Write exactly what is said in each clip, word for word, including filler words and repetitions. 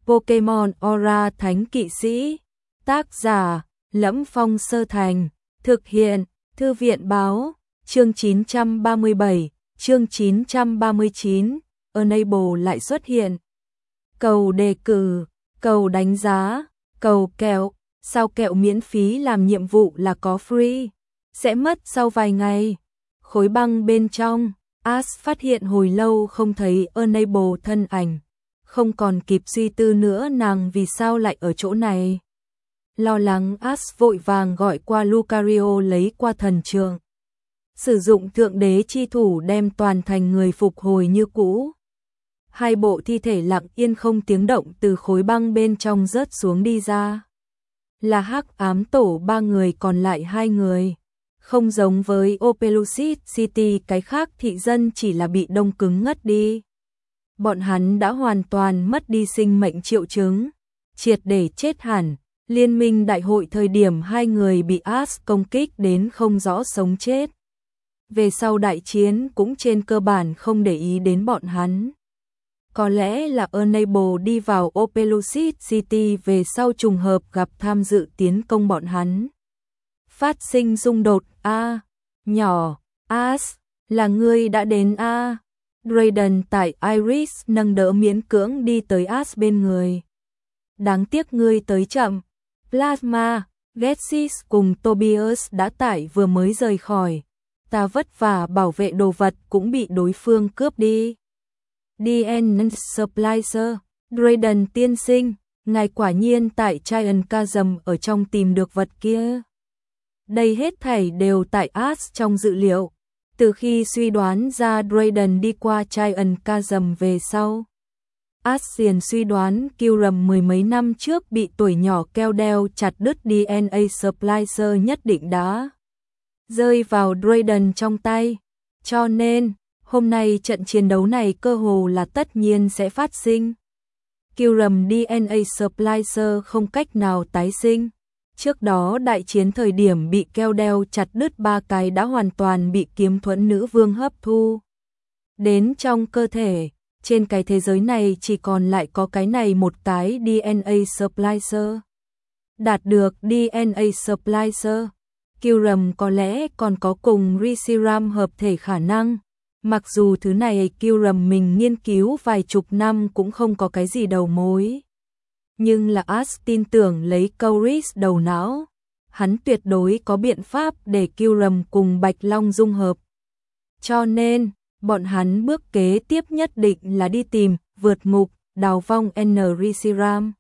Pokemon Aura Thánh Kỵ Sĩ. Tác giả: Lẫm Phong Sơ Thành. Thực hiện: Thư viện báo. Chương chín trăm ba mươi bảy, chương chín trăm ba mươi chín, Enable lại xuất hiện. Cầu đề cử, cầu đánh giá, cầu kẹo, sao kẹo miễn phí làm nhiệm vụ là có free, sẽ mất sau vài ngày. Khối băng bên trong, Ash phát hiện hồi lâu không thấy Enable thân ảnh, không còn kịp suy tư nữa nàng vì sao lại ở chỗ này. Lo lắng Ash vội vàng gọi qua Lucario lấy qua thần trượng. Sử dụng thượng đế chi thủ đem toàn thành người phục hồi như cũ. Hai bộ thi thể lặng yên không tiếng động từ khối băng bên trong rớt xuống đi ra. Là Hắc Ám Tổ ba người còn lại hai người. Không giống với Opelucid City cái khác thị dân chỉ là bị đông cứng ngất đi. Bọn hắn đã hoàn toàn mất đi sinh mệnh triệu chứng, triệt để chết hẳn. Liên minh đại hội thời điểm hai người bị Ash công kích đến không rõ sống chết. Về sau đại chiến cũng trên cơ bản không để ý đến bọn hắn. Có lẽ là Enable đi vào Opelucid City về sau trùng hợp gặp tham dự tiến công bọn hắn. Phát sinh xung đột. A. Nhỏ. Ash, là ngươi đã đến a. À. Drayden tại Iris nâng đỡ miễn cưỡng đi tới Ash bên người. Đáng tiếc ngươi tới chậm. Plasma, Getsis cùng Tobias đã tải vừa mới rời khỏi. Ta vất vả bảo vệ đồ vật cũng bị đối phương cướp đi. đê en en Supplier, Drayden tiên sinh, ngài quả nhiên tại Giant Chasm ở trong tìm được vật kia. Đây hết thảy đều tại Ash trong dự liệu. Từ khi suy đoán ra Drayden đi qua Giant Chasm về sau, Ash liền suy đoán Kyurem mười mấy năm trước bị tuổi nhỏ keo đeo chặt đứt đê en a Supplier nhất định đã rơi vào Drayden trong tay. Cho nên, hôm nay trận chiến đấu này cơ hồ là tất nhiên sẽ phát sinh. Kyurem đê en a Supplier không cách nào tái sinh. Trước đó đại chiến thời điểm bị keo đeo chặt đứt ba cái đã hoàn toàn bị kiếm thuẫn nữ vương hấp thu đến trong cơ thể. Trên cái thế giới này chỉ còn lại có cái này một cái đê en a Supplier. Đạt được đê en a Supplier, Kyurem có lẽ còn có cùng Reshiram hợp thể khả năng. Mặc dù thứ này Kyurem mình nghiên cứu vài chục năm cũng không có cái gì đầu mối. Nhưng là Ash tin tưởng lấy Kauris đầu não, hắn tuyệt đối có biện pháp để Kyurem cùng Bạch Long dung hợp. Cho nên, bọn hắn bước kế tiếp nhất định là đi tìm, vượt ngục, đào vong N Reshiram.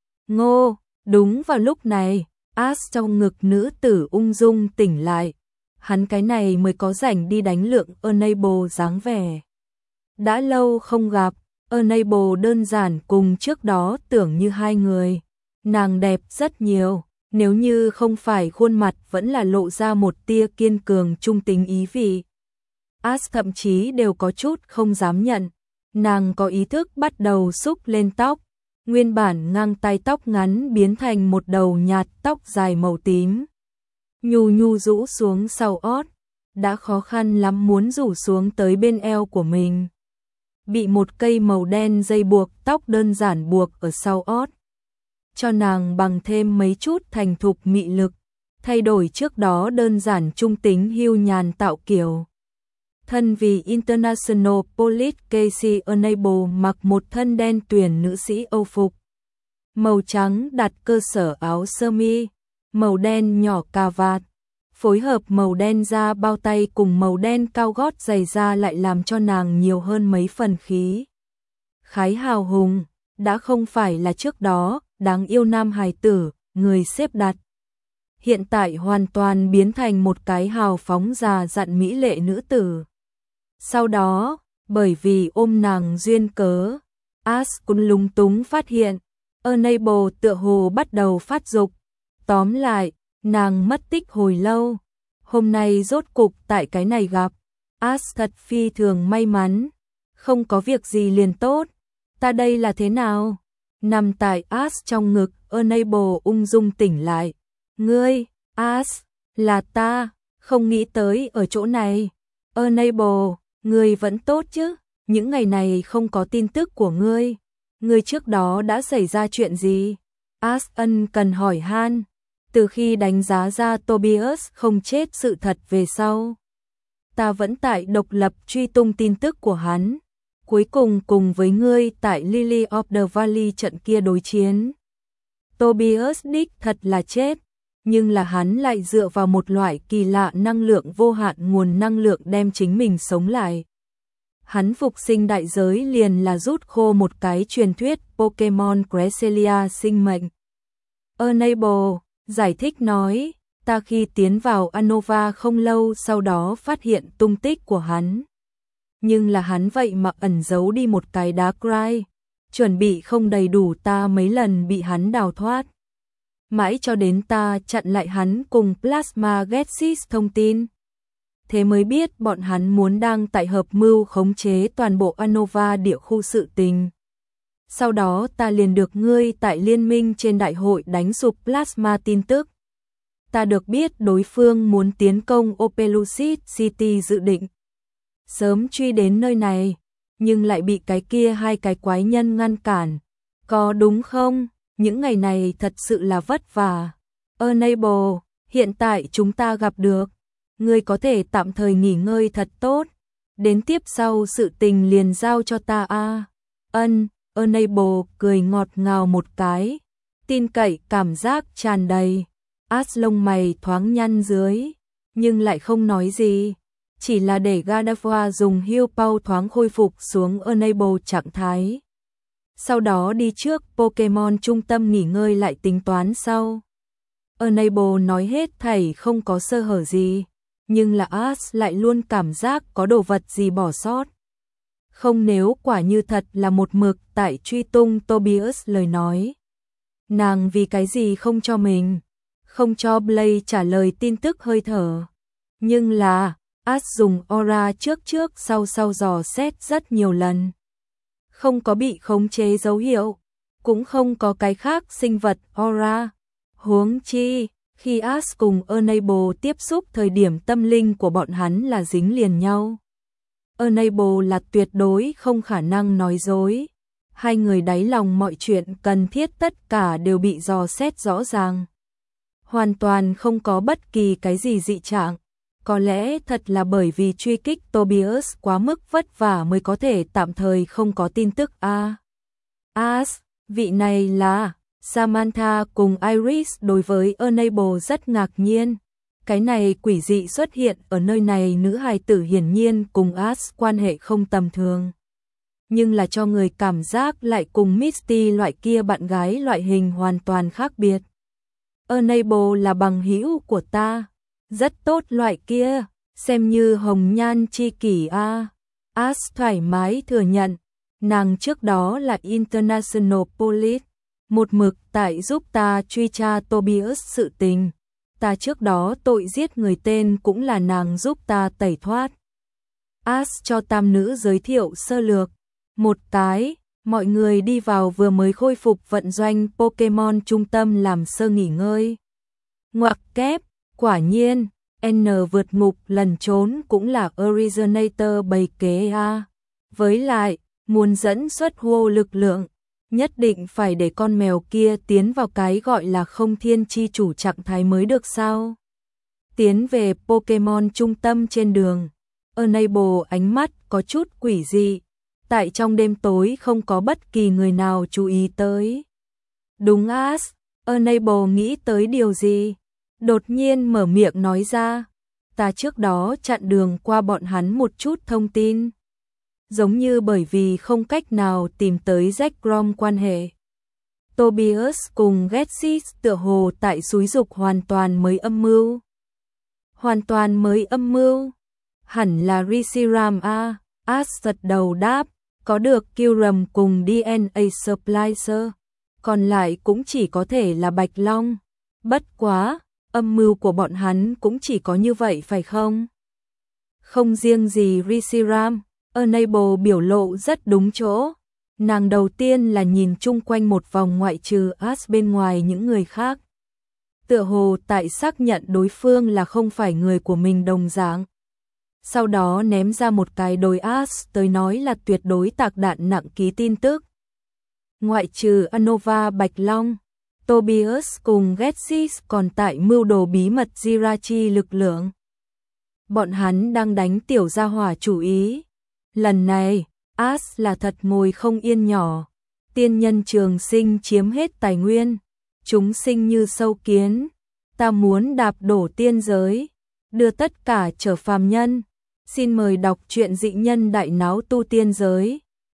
Ngô, đúng vào lúc này, Ash trong ngực nữ tử ung dung tỉnh lại. Hắn cái này mới có rảnh đi đánh lượng Enable dáng vẻ. Đã lâu không gặp, Enable đơn giản cùng trước đó tưởng như hai người. Nàng đẹp rất nhiều, nếu như không phải khuôn mặt vẫn là lộ ra một tia kiên cường trung tính ý vị. Ash thậm chí đều có chút không dám nhận. Nàng có ý thức bắt đầu xúc lên tóc. Nguyên bản ngang tay tóc ngắn biến thành một đầu nhạt tóc dài màu tím. Nhu nhu rũ xuống sau ót. Đã khó khăn lắm muốn rủ xuống tới bên eo của mình. Bị một cây màu đen dây buộc tóc đơn giản buộc ở sau ót. Cho nàng bằng thêm mấy chút thành thục mị lực. Thay đổi trước đó đơn giản trung tính hiu nhàn tạo kiểu. Thân vì International Police Casey Enable mặc một thân đen tuyền nữ sĩ Âu phục. Màu trắng đặt cơ sở áo sơ mi, màu đen nhỏ cà vạt. Phối hợp màu đen da bao tay cùng màu đen cao gót giày da lại làm cho nàng nhiều hơn mấy phần khí. Khái hào hùng, đã không phải là trước đó, đáng yêu nam hài tử, người xếp đặt. Hiện tại hoàn toàn biến thành một cái hào phóng già dặn mỹ lệ nữ tử. Sau đó, bởi vì ôm nàng duyên cớ, Ash cũng lúng túng phát hiện, Enable tựa hồ bắt đầu phát dục. Tóm lại, nàng mất tích hồi lâu. Hôm nay rốt cục tại cái này gặp. Ash thật phi thường may mắn. Không có việc gì liền tốt. Ta đây là thế nào? Nằm tại Ash trong ngực, Enable ung dung tỉnh lại. Ngươi, Ash, là ta, không nghĩ tới ở chỗ này. Enable, ngươi vẫn tốt chứ? Những ngày này không có tin tức của ngươi. Người trước đó đã xảy ra chuyện gì? As ân cần hỏi han. Từ khi đánh giá ra Tobias không chết sự thật về sau, ta vẫn tại độc lập truy tung tin tức của hắn. Cuối cùng cùng với ngươi tại Lily of the Valley trận kia đối chiến. Tobias đích thật là chết, nhưng là hắn lại dựa vào một loại kỳ lạ năng lượng vô hạn nguồn năng lượng đem chính mình sống lại. Hắn phục sinh đại giới liền là rút khô một cái truyền thuyết Pokemon Cresselia sinh mệnh. Enable giải thích nói, ta khi tiến vào Unova không lâu sau đó phát hiện tung tích của hắn. Nhưng là hắn vậy mà ẩn giấu đi một cái đá Cry, chuẩn bị không đầy đủ ta mấy lần bị hắn đào thoát. Mãi cho đến ta chặn lại hắn cùng Plasma Getsis thông tin. Thế mới biết bọn hắn muốn đang tại hợp mưu khống chế toàn bộ Unova địa khu sự tình. Sau đó ta liền được ngươi tại liên minh trên đại hội đánh sụp Plasma tin tức. Ta được biết đối phương muốn tiến công Opelucid City dự định sớm truy đến nơi này, nhưng lại bị cái kia hai cái quái nhân ngăn cản. Có đúng không? Những ngày này thật sự là vất vả. Enable, hiện tại chúng ta gặp được. Ngươi có thể tạm thời nghỉ ngơi thật tốt. Đến tiếp sau sự tình liền giao cho ta a. Ân, Enable cười ngọt ngào một cái. Tin cậy cảm giác tràn đầy. As lông mày thoáng nhăn dưới, nhưng lại không nói gì. Chỉ là để Gardevoir dùng heal power thoáng khôi phục xuống Enable trạng thái. Sau đó đi trước Pokemon trung tâm nghỉ ngơi lại tính toán sau. Enable nói hết thảy không có sơ hở gì, nhưng là As lại luôn cảm giác có đồ vật gì bỏ sót. Không, nếu quả như thật là một mực tại truy tung Tobias lời nói. Nàng vì cái gì không cho mình, không cho Blaze trả lời tin tức hơi thở. Nhưng là, As dùng aura trước trước sau sau dò xét rất nhiều lần. Không có bị khống chế dấu hiệu, cũng không có cái khác sinh vật aura. Huống chi, khi As cùng Enable tiếp xúc thời điểm tâm linh của bọn hắn là dính liền nhau. Enable là tuyệt đối không khả năng nói dối. Hai người đáy lòng mọi chuyện cần thiết tất cả đều bị dò xét rõ ràng. Hoàn toàn không có bất kỳ cái gì dị trạng. Có lẽ thật là bởi vì truy kích Tobias quá mức vất vả mới có thể tạm thời không có tin tức a. À, As, vị này là Samantha cùng Iris đối với Enable rất ngạc nhiên. Cái này quỷ dị xuất hiện ở nơi này, nữ hài tử hiển nhiên cùng As quan hệ không tầm thường. Nhưng là cho người cảm giác lại cùng Misty loại kia bạn gái loại hình hoàn toàn khác biệt. Enable là bằng hữu của ta. Rất tốt loại kia, xem như hồng nhan chi kỷ a. À. As thoải mái thừa nhận, nàng trước đó là International Police, một mực tại giúp ta truy tra Tobias sự tình. Ta trước đó tội giết người tên cũng là nàng giúp ta tẩy thoát. As cho tam nữ giới thiệu sơ lược. Một cái, mọi người đi vào vừa mới khôi phục vận doanh Pokemon trung tâm làm sơ nghỉ ngơi. Ngoặc kép. Quả nhiên, N vượt ngục lần trốn cũng là Originator bày kế a. Với lại, muốn dẫn xuất hô lực lượng, nhất định phải để con mèo kia tiến vào cái gọi là không thiên chi chủ trạng thái mới được sao. Tiến về Pokemon trung tâm trên đường, Enable ánh mắt có chút quỷ dị. Tại trong đêm tối không có bất kỳ người nào chú ý tới. Đúng As, Enable nghĩ tới điều gì? Đột nhiên mở miệng nói ra, ta trước đó chặn đường qua bọn hắn một chút thông tin. Giống như bởi vì không cách nào tìm tới Jack Grom quan hệ. Tobias cùng Getsis tựa hồ tại xúi dục hoàn toàn mới âm mưu. Hoàn toàn mới âm mưu. Hẳn là Reshiram a. As gật đầu đáp, có được Kyurem cùng đê en a Splicer. Còn lại cũng chỉ có thể là Bạch Long. Bất quá, âm mưu của bọn hắn cũng chỉ có như vậy phải không? Không riêng gì Reshiram, Enable biểu lộ rất đúng chỗ. Nàng đầu tiên là nhìn chung quanh một vòng ngoại trừ As bên ngoài những người khác. Tựa hồ tại xác nhận đối phương là không phải người của mình đồng dạng. Sau đó ném ra một cái đồi As tới nói là tuyệt đối tạc đạn nặng ký tin tức. ngoại trừ Anova Bạch Long, Tobias cùng Getsis còn tại mưu đồ bí mật Jirachi lực lượng. Bọn hắn đang đánh tiểu gia hỏa chủ ý. Lần này, As là thật ngồi không yên nhỏ. Tiên nhân trường sinh chiếm hết tài nguyên. Chúng sinh như sâu kiến. Ta muốn đạp đổ tiên giới. Đưa tất cả trở phàm nhân. Xin mời đọc truyện Dị Nhân Đại Náo Tu Tiên Giới.